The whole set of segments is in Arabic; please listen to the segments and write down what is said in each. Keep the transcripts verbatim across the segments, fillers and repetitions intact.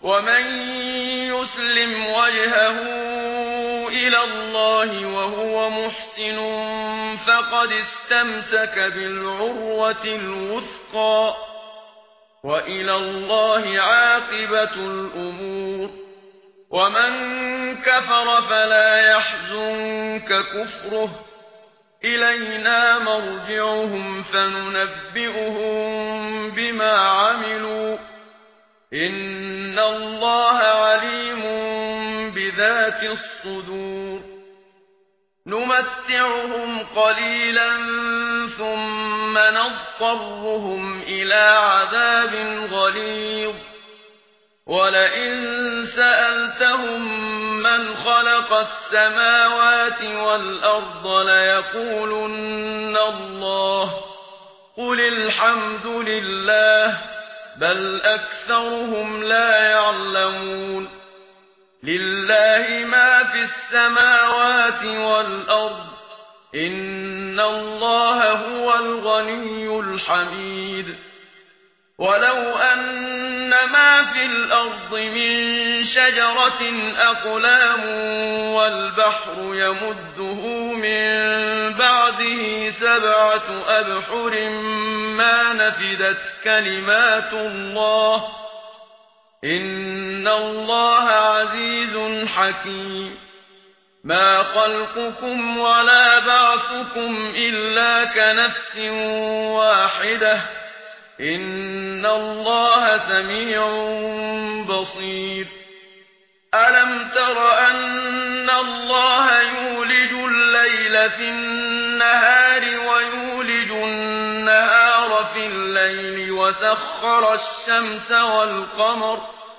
ومن يسلم وجهه إلى الله وهو محسن فقد استمسك بالعروة الوثقى وإلى الله عاقبة الأمور ومن كفر فلا يحزنك كفره إلينا مرجعهم فننبئهم بما عملوا إن الله عليم بذات الصدور نمتعهم قليلا ثم نضطرهم إلى عذاب غليظ ولئن سألتهم من خلق السماوات والأرض ليقولن الله قل الحمد لله بل أكثرهم لا يعلمون لله ما في السماوات والأرض إن الله هو الغني الحميد ولو أن ما في الأرض من شجرة أقلام والبحر يمده من بعده سبعة أبحر ما نفدت كلمات الله إن الله عزيز حكيم ما خلقكم ولا بعثكم إلا كنفس واحدة إن الله سميع بصير ألم تر أن الله يولج الليل في النهار ويولج النهار في الليل وسخر الشمس والقمر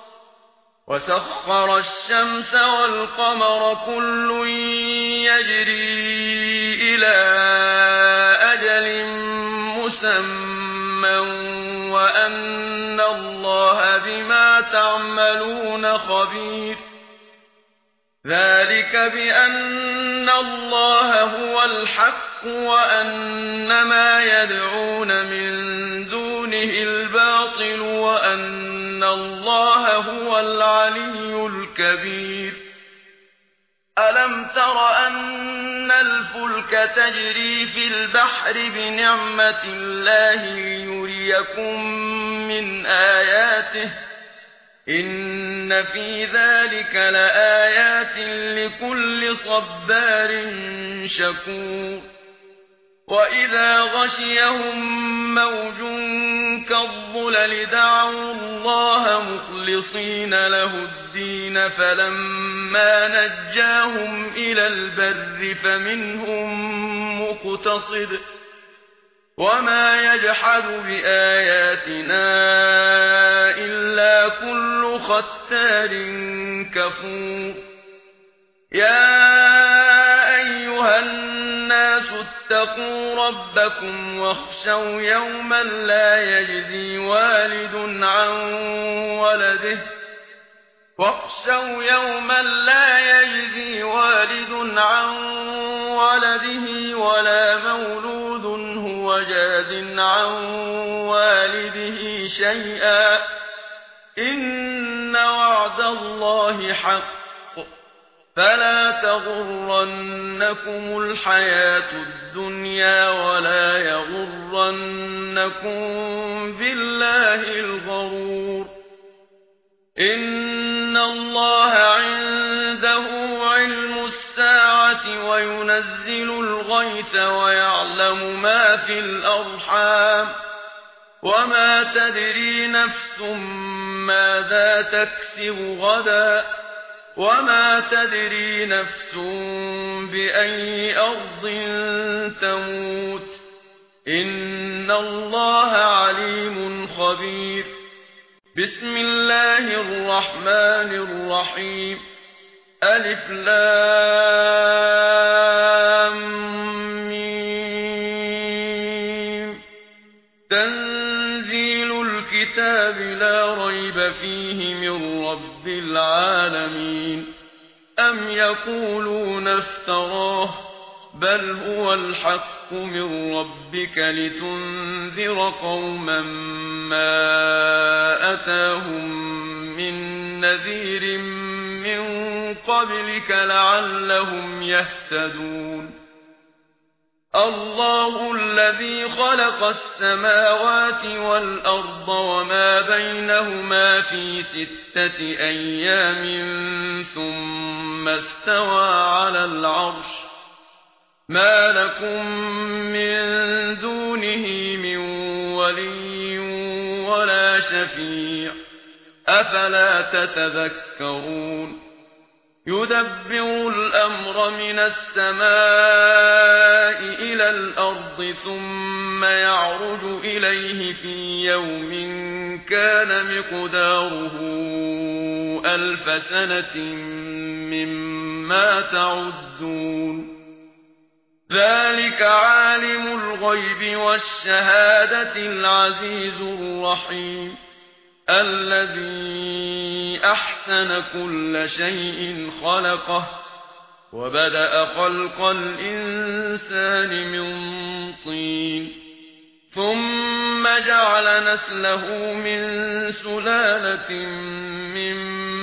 وسخر الشمس والقمر كل يجري إلى أجل مسمى وأن الله بما تعملون خبير ذلك بأن الله هو الحق وأن ما يدعون من دونه الباطل وأن الله هو العلي الكبير ألم تر أن الفلك تجري في البحر بنعمة الله ليريكم من آياته إن في ذلك لآيات لكل صبار شكور وإذا غشيهم موج كالظلل دعوا الله مخلصين له الدين فلما نجاهم إلى البر فمنهم مقتصد وما يجحد بآياتنا إلا كل ختار كفور يا أيها الناس اتقوا ربكم واخشوا يوما لا يجزي والد عن ولده واخشوا يوما لا يجزي والد عن ولده ولا مولود هو جاز عن والده شيئا إن وعد الله حق فلا تغرنكم الحياة الدنيا ولا يغرنكم بالله الغرور إن الله عنده علم الساعة وينزل الغيث ويعلم ما في الأرحام وما تدري نفس ماذا تكسب غدا وما تدري نفس بأي أرض تموت إن الله عليم خبير بسم الله الرحمن الرحيم ألف لام ميم تنزيل الكتاب لا ريب فيه من رب العالمين أم يقولون افتراه بل هو الحق من ربك لتنذر قوما ما أتاهم من نذير من قبلك لعلهم يهتدون الله الذي خلق السماوات والأرض وما بينهما في ستة أيام ثم استوى على العرش ما لكم من دونه من ولي ولا شفيع أفلا تتذكرون يدبر الأمر من السماء إلى الأرض ثم يعرج إليه في يوم كان مقداره ألف سنة مما تعدون ذلك عالم الغيب والشهادة العزيز الرحيم الذي أحسن كل شيء خلقه وبدأ خلق الإنسان من طين ثم جعل نسله من سلالة من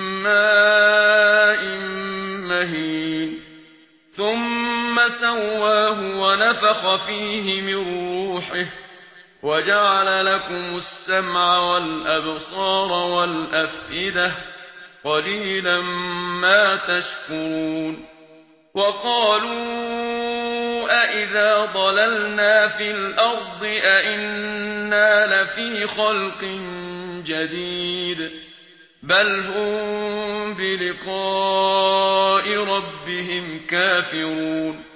ماء مهين ثم سواه ونفخ فيه من روحه وجعل لكم السمع والأبصار والأفئدة قليلا ما تشكرون وقالوا أإذا ضللنا في الأرض أإنا لفي خلق جديد بل هم بلقاء ربهم كافرون